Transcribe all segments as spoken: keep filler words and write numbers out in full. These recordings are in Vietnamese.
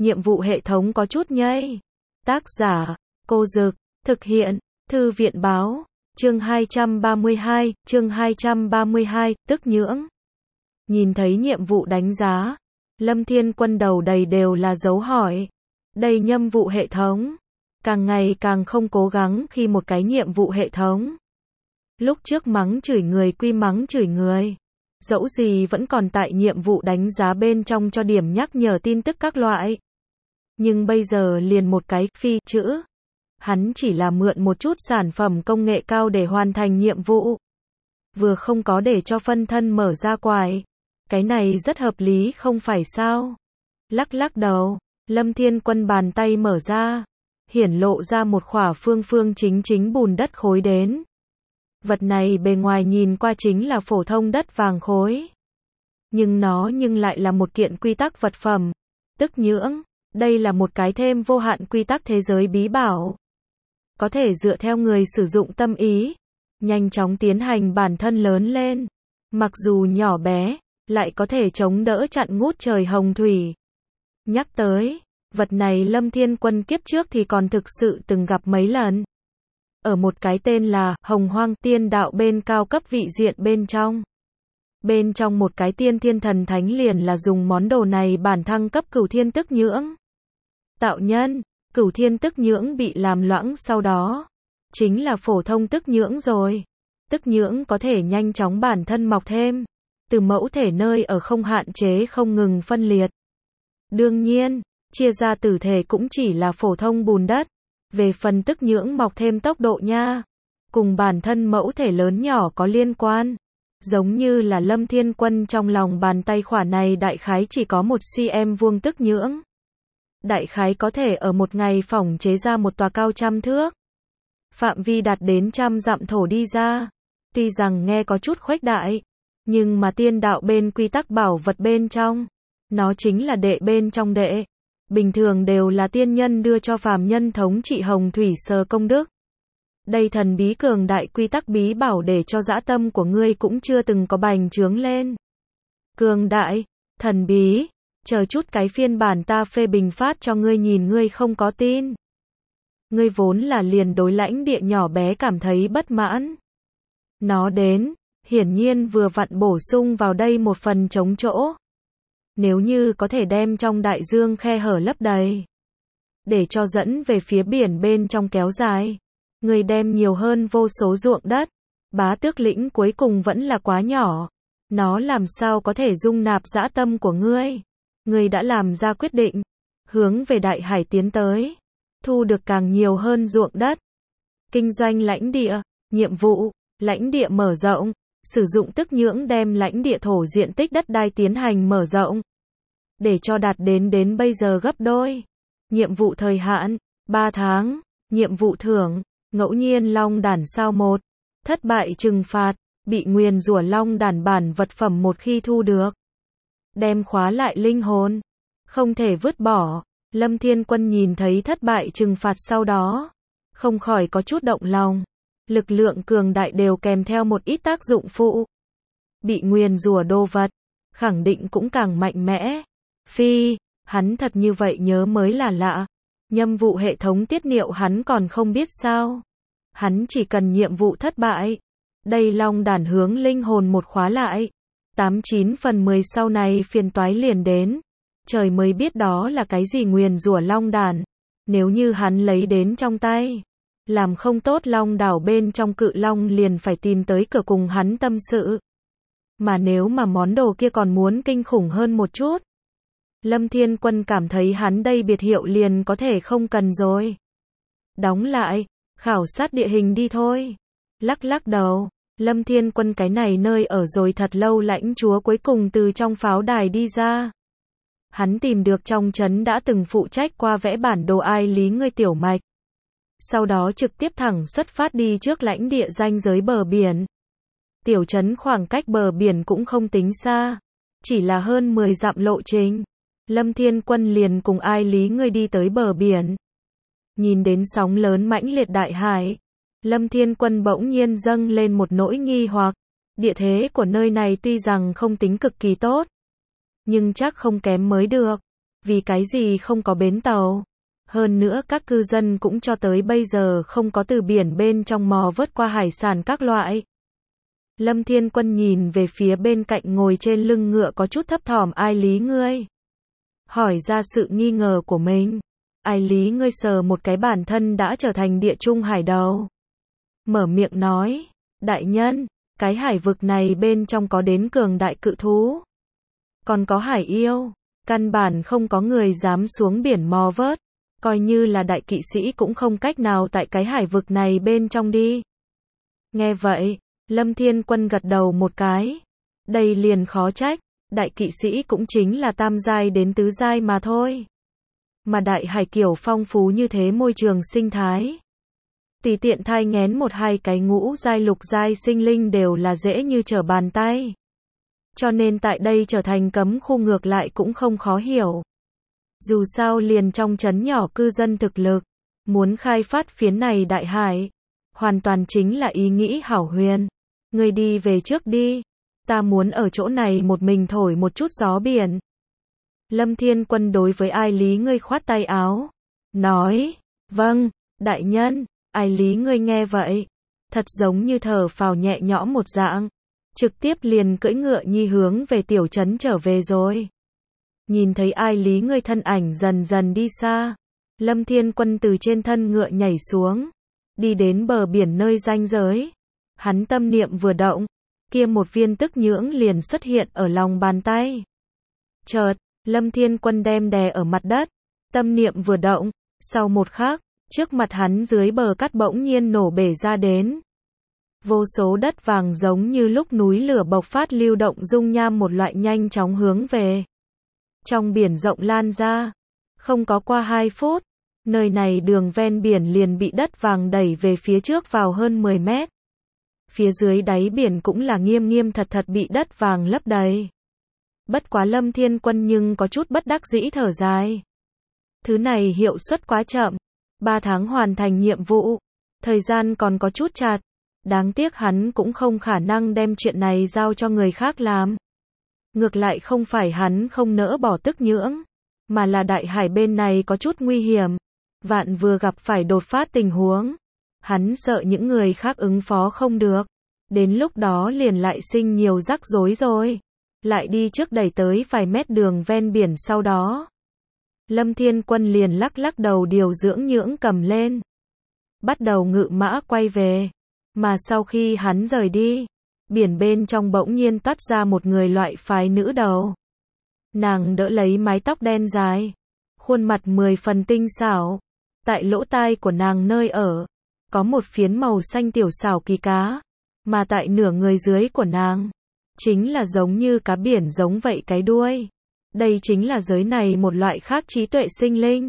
nhiệm vụ hệ thống có chút nhây. Tác giả, Cô Dực, thực hiện, Thư viện Báo, chương hai trăm ba mươi hai, chương hai trăm ba mươi hai, tức nhưỡng. Nhìn thấy nhiệm vụ đánh giá, Lâm Thiên Quân đầu đầy đều là dấu hỏi. Đây nhiệm vụ hệ thống, càng ngày càng không cố gắng khi một cái nhiệm vụ hệ thống. Lúc trước mắng chửi người quy mắng chửi người, dẫu gì vẫn còn tại nhiệm vụ đánh giá bên trong cho điểm nhắc nhở tin tức các loại. Nhưng bây giờ liền một cái phi chữ. Hắn chỉ là mượn một chút sản phẩm công nghệ cao để hoàn thành nhiệm vụ. Vừa không có để cho phân thân mở ra quải. Cái này rất hợp lý không phải sao? Lắc lắc đầu, Lâm Thiên Quân bàn tay mở ra, hiển lộ ra một khỏa phương phương chính chính bùn đất khối đến. Vật này bề ngoài nhìn qua chính là phổ thông đất vàng khối. Nhưng nó nhưng lại là một kiện quy tắc vật phẩm, tức nhưỡng. Đây là một cái thêm vô hạn quy tắc thế giới bí bảo. Có thể dựa theo người sử dụng tâm ý, nhanh chóng tiến hành bản thân lớn lên. Mặc dù nhỏ bé, lại có thể chống đỡ chặn ngút trời hồng thủy. Nhắc tới, vật này Lâm Thiên Quân kiếp trước thì còn thực sự từng gặp mấy lần. Ở một cái tên là Hồng Hoang Tiên Đạo bên cao cấp vị diện bên trong. Bên trong một cái tiên thiên thần thánh liền là dùng món đồ này bản thăng cấp cửu thiên tức nhưỡng. Tạo nhân, cửu thiên tức nhưỡng bị làm loãng sau đó. Chính là phổ thông tức nhưỡng rồi. Tức nhưỡng có thể nhanh chóng bản thân mọc thêm. Từ mẫu thể nơi ở không hạn chế không ngừng phân liệt. Đương nhiên, chia ra tử thể cũng chỉ là phổ thông bùn đất. Về phần tức nhưỡng mọc thêm tốc độ nha, cùng bản thân mẫu thể lớn nhỏ có liên quan. Giống như là Lâm Thiên Quân trong lòng bàn tay khỏa này đại khái chỉ có một cm vuông tức nhưỡng. Đại khái có thể ở một ngày phỏng chế ra một tòa cao trăm thước. Phạm vi đạt đến trăm dặm thổ đi ra. Tuy rằng nghe có chút khuếch đại, nhưng mà tiên đạo bên quy tắc bảo vật bên trong, nó chính là đệ bên trong đệ. Bình thường đều là tiên nhân đưa cho phàm nhân thống trị hồng thủy sơ công đức. Đây thần bí cường đại quy tắc bí bảo để cho dã tâm của ngươi cũng chưa từng có bành trướng lên. Cường đại, thần bí, chờ chút cái phiên bản ta phê bình phát cho ngươi nhìn ngươi không có tin. Ngươi vốn là liền đối lãnh địa nhỏ bé cảm thấy bất mãn. Nó đến, hiển nhiên vừa vặn bổ sung vào đây một phần trống chỗ. Nếu như có thể đem trong đại dương khe hở lấp đầy, để cho dẫn về phía biển bên trong kéo dài, người đem nhiều hơn vô số ruộng đất, bá tước lĩnh cuối cùng vẫn là quá nhỏ. Nó làm sao có thể dung nạp dã tâm của ngươi? Ngươi đã làm ra quyết định, hướng về đại hải tiến tới, thu được càng nhiều hơn ruộng đất. Kinh doanh lãnh địa, nhiệm vụ, lãnh địa mở rộng. Sử dụng tức nhưỡng đem lãnh địa thổ diện tích đất đai tiến hành mở rộng. Để cho đạt đến đến bây giờ gấp đôi. Nhiệm vụ thời hạn, ba tháng. Nhiệm vụ thưởng, ngẫu nhiên long đản sao một. Thất bại trừng phạt, bị nguyền rủa long đản bản vật phẩm một khi thu được. Đem khóa lại linh hồn. Không thể vứt bỏ. Lâm Thiên Quân nhìn thấy thất bại trừng phạt sau đó. Không khỏi có chút động lòng. Lực lượng cường đại đều kèm theo một ít tác dụng phụ. Bị nguyền rủa đồ vật, khẳng định cũng càng mạnh mẽ. Phi, hắn thật như vậy nhớ mới là lạ. Nhiệm vụ hệ thống tiết niệu hắn còn không biết sao. Hắn chỉ cần nhiệm vụ thất bại. Đây long đản hướng linh hồn một khóa lại. tám chín phần mười sau này phiền toái liền đến. Trời mới biết đó là cái gì nguyền rủa long đản. Nếu như hắn lấy đến trong tay, làm không tốt long đảo bên trong cự long liền phải tìm tới cửa cùng hắn tâm sự. Mà nếu mà món đồ kia còn muốn kinh khủng hơn một chút, Lâm Thiên Quân cảm thấy hắn đây biệt hiệu liền có thể không cần rồi. Đóng lại, khảo sát địa hình đi thôi. Lắc lắc đầu, Lâm Thiên Quân cái này nơi ở rồi thật lâu lãnh chúa cuối cùng từ trong pháo đài đi ra. Hắn tìm được trong trấn đã từng phụ trách qua vẽ bản đồ ai lý ngươi tiểu mạch. Sau đó trực tiếp thẳng xuất phát đi trước lãnh địa ranh giới bờ biển. Tiểu trấn khoảng cách bờ biển cũng không tính xa, chỉ là hơn mười dặm lộ trình. Lâm Thiên Quân liền cùng ai lý ngươi đi tới bờ biển. Nhìn đến sóng lớn mãnh liệt đại hải, Lâm Thiên Quân bỗng nhiên dâng lên một nỗi nghi hoặc. Địa thế của nơi này tuy rằng không tính cực kỳ tốt, nhưng chắc không kém mới được. Vì cái gì không có bến tàu? Hơn nữa các cư dân cũng cho tới bây giờ không có từ biển bên trong mò vớt qua hải sản các loại. Lâm Thiên Quân nhìn về phía bên cạnh ngồi trên lưng ngựa có chút thấp thỏm Ai Lý ngươi. Hỏi ra sự nghi ngờ của mình. Ai Lý ngươi sờ một cái bản thân đã trở thành địa trung hải đầu. Mở miệng nói, đại nhân, cái hải vực này bên trong có đến cường đại cự thú. Còn có hải yêu, căn bản không có người dám xuống biển mò vớt. Coi như là đại kỵ sĩ cũng không cách nào tại cái hải vực này bên trong đi. Nghe vậy, Lâm Thiên Quân gật đầu một cái. Đây liền khó trách, đại kỵ sĩ cũng chính là tam giai đến tứ giai mà thôi. Mà đại hải kiểu phong phú như thế môi trường sinh thái. Tùy tiện thai nghén một hai cái ngũ giai lục giai sinh linh đều là dễ như trở bàn tay. Cho nên tại đây trở thành cấm khu ngược lại cũng không khó hiểu. Dù sao liền trong trấn nhỏ cư dân thực lực, muốn khai phát phiến này đại hải, hoàn toàn chính là ý nghĩ hảo huyền. Ngươi đi về trước đi, ta muốn ở chỗ này một mình thổi một chút gió biển. Lâm Thiên Quân đối với Ai Lý ngươi khoát tay áo, nói, vâng, đại nhân. Ai Lý ngươi nghe vậy, thật giống như thở phào nhẹ nhõm một dạng, trực tiếp liền cưỡi ngựa nhi hướng về tiểu trấn trở về rồi. Nhìn thấy Ai Lý ngươi thân ảnh dần dần đi xa, Lâm Thiên Quân từ trên thân ngựa nhảy xuống, đi đến bờ biển nơi ranh giới. Hắn tâm niệm vừa động, kia một viên tức nhưỡng liền xuất hiện ở lòng bàn tay. Chợt, Lâm Thiên Quân đem đè ở mặt đất, tâm niệm vừa động, sau một khắc, trước mặt hắn dưới bờ cát bỗng nhiên nổ bể ra đến. Vô số đất vàng giống như lúc núi lửa bộc phát lưu động dung nham một loại nhanh chóng hướng về trong biển rộng lan ra. Không có qua hai phút, nơi này đường ven biển liền bị đất vàng đẩy về phía trước vào hơn mười mét. Phía dưới đáy biển cũng là nghiêm nghiêm thật thật bị đất vàng lấp đầy. Bất quá Lâm Thiên Quân nhưng có chút bất đắc dĩ thở dài. Thứ này hiệu suất quá chậm. Ba tháng hoàn thành nhiệm vụ. Thời gian còn có chút chặt. Đáng tiếc hắn cũng không khả năng đem chuyện này giao cho người khác làm. Ngược lại không phải hắn không nỡ bỏ tức nhưỡng, mà là đại hải bên này có chút nguy hiểm. Vạn vừa gặp phải đột phát tình huống. Hắn sợ những người khác ứng phó không được. Đến lúc đó liền lại sinh nhiều rắc rối rồi. Lại đi trước đẩy tới vài mét đường ven biển sau đó. Lâm Thiên Quân liền lắc lắc đầu điều dưỡng nhưỡng cầm lên. Bắt đầu ngự mã quay về. Mà sau khi hắn rời đi, biển bên trong bỗng nhiên toát ra một người loại phái nữ đầu. Nàng đỡ lấy mái tóc đen dài. Khuôn mặt mười phần tinh xảo. Tại lỗ tai của nàng nơi ở, có một phiến màu xanh tiểu xảo kỳ cá. Mà tại nửa người dưới của nàng, chính là giống như cá biển giống vậy cái đuôi. Đây chính là giới này một loại khác trí tuệ sinh linh.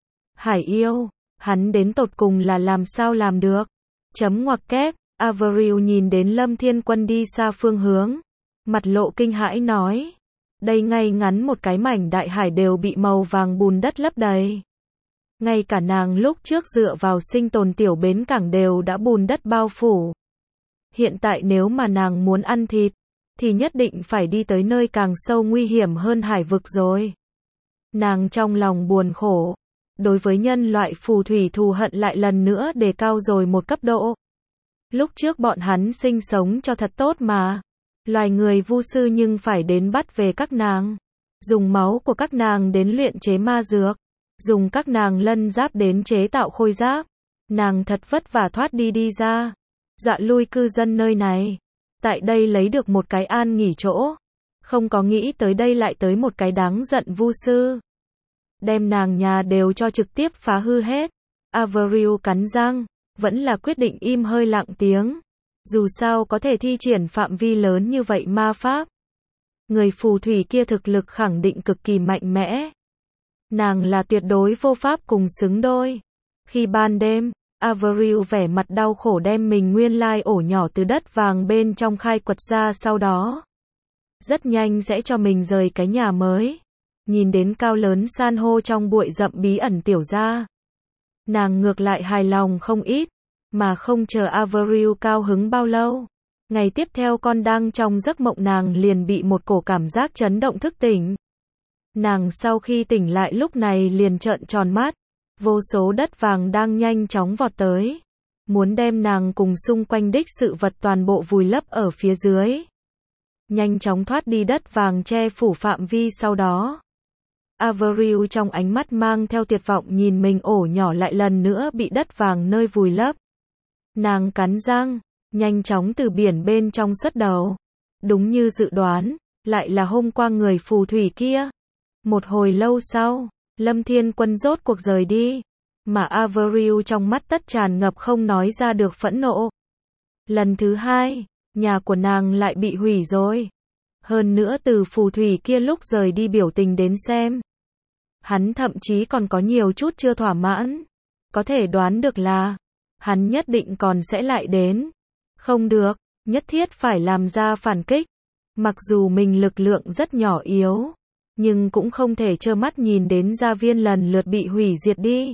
Hải yêu, hắn đến tột cùng là làm sao làm được? Chấm ngoặc kép, Avril nhìn đến Lâm Thiên Quân đi xa phương hướng. Mặt lộ kinh hãi nói. Đây ngay ngắn một cái mảnh đại hải đều bị màu vàng bùn đất lấp đầy. Ngay cả nàng lúc trước dựa vào sinh tồn tiểu bến cảng đều đã bùn đất bao phủ. Hiện tại nếu mà nàng muốn ăn thịt, thì nhất định phải đi tới nơi càng sâu nguy hiểm hơn hải vực rồi. Nàng trong lòng buồn khổ. Đối với nhân loại phù thủy thù hận lại lần nữa đề cao rồi một cấp độ. Lúc trước bọn hắn sinh sống cho thật tốt mà. Loài người vu sư nhưng phải đến bắt về các nàng. Dùng máu của các nàng đến luyện chế ma dược. Dùng các nàng lân giáp đến chế tạo khôi giáp. Nàng thật vất vả thoát đi đi ra. Dọa lui cư dân nơi này. Tại đây lấy được một cái an nghỉ chỗ. Không có nghĩ tới đây lại tới một cái đáng giận vu sư. Đem nàng nhà đều cho trực tiếp phá hư hết. Avril cắn răng, vẫn là quyết định im hơi lặng tiếng. Dù sao có thể thi triển phạm vi lớn như vậy ma pháp. Người phù thủy kia thực lực khẳng định cực kỳ mạnh mẽ. Nàng là tuyệt đối vô pháp cùng xứng đôi. Khi ban đêm, Avril vẻ mặt đau khổ đem mình nguyên lai ổ nhỏ từ đất vàng bên trong khai quật ra sau đó. Rất nhanh sẽ cho mình rời cái nhà mới. Nhìn đến cao lớn san hô trong bụi rậm bí ẩn tiểu ra. Nàng ngược lại hài lòng không ít, mà không chờ Avril cao hứng bao lâu. Ngày tiếp theo con đang trong giấc mộng nàng liền bị một cổ cảm giác chấn động thức tỉnh. Nàng sau khi tỉnh lại lúc này liền trợn tròn mắt, vô số đất vàng đang nhanh chóng vọt tới, muốn đem nàng cùng xung quanh đích sự vật toàn bộ vùi lấp ở phía dưới. Nhanh chóng thoát đi đất vàng che phủ phạm vi sau đó. Avril trong ánh mắt mang theo tuyệt vọng nhìn mình ổ nhỏ lại lần nữa bị đất vàng nơi vùi lấp. Nàng cắn răng, nhanh chóng từ biển bên trong xuất đầu. Đúng như dự đoán, lại là hôm qua người phù thủy kia. Một hồi lâu sau, Lâm Thiên Quân rốt cuộc rời đi, mà Avril trong mắt tất tràn ngập không nói ra được phẫn nộ. Lần thứ hai, nhà của nàng lại bị hủy rồi. Hơn nữa từ phù thủy kia lúc rời đi biểu tình đến xem, hắn thậm chí còn có nhiều chút chưa thỏa mãn. Có thể đoán được là, hắn nhất định còn sẽ lại đến. Không được, nhất thiết phải làm ra phản kích. Mặc dù mình lực lượng rất nhỏ yếu, nhưng cũng không thể trơ mắt nhìn đến gia viên lần lượt bị hủy diệt đi.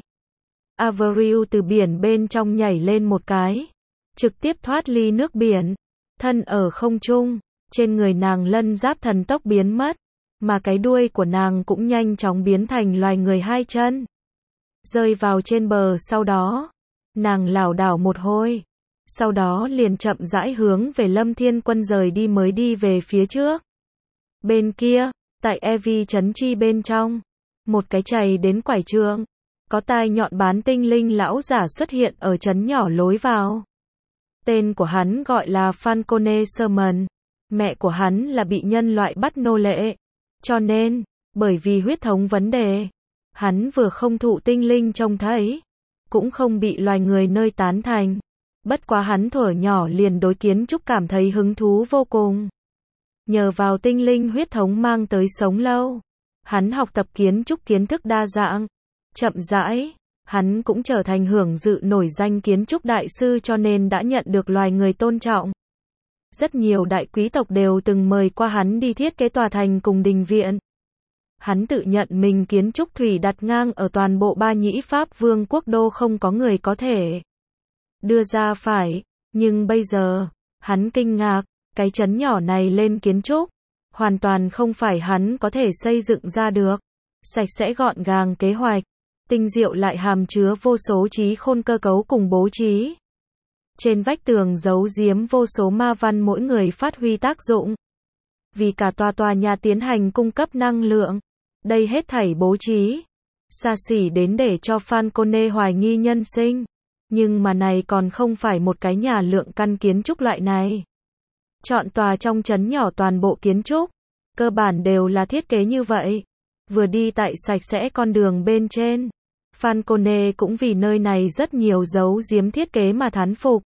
Avril từ biển bên trong nhảy lên một cái, trực tiếp thoát ly nước biển, thân ở không trung, trên người nàng lân giáp thần tốc biến mất, mà cái đuôi của nàng cũng nhanh chóng biến thành loài người hai chân. Rơi vào trên bờ sau đó, nàng lảo đảo một hồi, sau đó liền chậm rãi hướng về Lâm Thiên Quân rời đi mới đi về phía trước. Bên kia, tại e vê trấn chi bên trong, một cái chày đến quải trường, có tai nhọn bán tinh linh lão giả xuất hiện ở trấn nhỏ lối vào. Tên của hắn gọi là Falcone Sermon, mẹ của hắn là bị nhân loại bắt nô lệ, cho nên, bởi vì huyết thống vấn đề, hắn vừa không thụ tinh linh trông thấy, cũng không bị loài người nơi tán thành. Bất quá hắn thuở nhỏ liền đối kiến trúc cảm thấy hứng thú vô cùng. Nhờ vào tinh linh huyết thống mang tới sống lâu, hắn học tập kiến trúc kiến thức đa dạng. Chậm rãi, hắn cũng trở thành hưởng dự nổi danh kiến trúc đại sư cho nên đã nhận được loài người tôn trọng. Rất nhiều đại quý tộc đều từng mời qua hắn đi thiết kế tòa thành cùng đình viện. Hắn tự nhận mình kiến trúc thủy đặt ngang ở toàn bộ Ba Nhĩ Pháp Vương quốc đô không có người có thể đưa ra phải, nhưng bây giờ, hắn kinh ngạc, cái trấn nhỏ này lên kiến trúc, hoàn toàn không phải hắn có thể xây dựng ra được. Sạch sẽ gọn gàng kế hoạch, tinh diệu lại hàm chứa vô số trí khôn cơ cấu cùng bố trí. Trên vách tường giấu giếm vô số ma văn mỗi người phát huy tác dụng. Vì cả tòa tòa nhà tiến hành cung cấp năng lượng, đây hết thảy bố trí, xa xỉ đến để cho Falcone hoài nghi nhân sinh. Nhưng mà này còn không phải một cái nhà lượng căn kiến trúc loại này. Chọn tòa trong trấn nhỏ toàn bộ kiến trúc, cơ bản đều là thiết kế như vậy. Vừa đi tại sạch sẽ con đường bên trên, Falcone cũng vì nơi này rất nhiều dấu giếm thiết kế mà thán phục.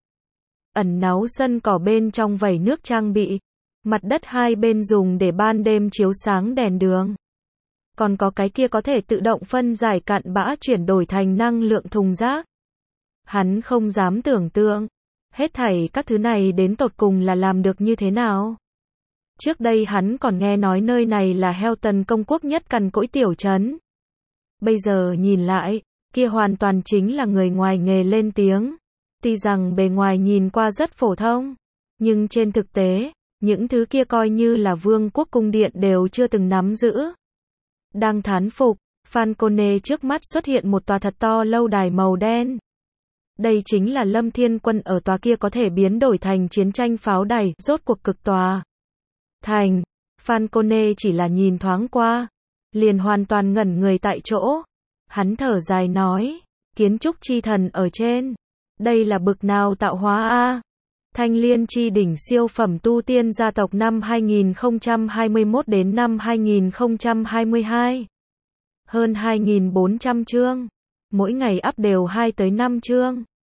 Ẩn náu sân cỏ bên trong vẩy nước trang bị, mặt đất hai bên dùng để ban đêm chiếu sáng đèn đường. Còn có cái kia có thể tự động phân giải cặn bã chuyển đổi thành năng lượng thùng rác. Hắn không dám tưởng tượng, hết thảy các thứ này đến tột cùng là làm được như thế nào. Trước đây hắn còn nghe nói nơi này là Helton công quốc nhất cằn cỗi tiểu trấn. Bây giờ nhìn lại, kia hoàn toàn chính là người ngoài nghề lên tiếng. Tuy rằng bề ngoài nhìn qua rất phổ thông, nhưng trên thực tế, những thứ kia coi như là vương quốc cung điện đều chưa từng nắm giữ. Đang thán phục, Falcone trước mắt xuất hiện một tòa thật to lâu đài màu đen. Đây chính là Lâm Thiên Quân ở tòa kia có thể biến đổi thành chiến tranh pháo đài, rốt cuộc cực tòa thành. Falcone chỉ là nhìn thoáng qua, liền hoàn toàn ngẩn người tại chỗ. Hắn thở dài nói, kiến trúc chi thần ở trên, đây là bực nào tạo hóa a? Thanh Liên chi đỉnh siêu phẩm tu tiên gia tộc năm hai nghìn không trăm hai mươi mốt đến năm hai nghìn không trăm hai mươi hai. Hơn hai nghìn bốn trăm chương, mỗi ngày up đều hai tới năm chương.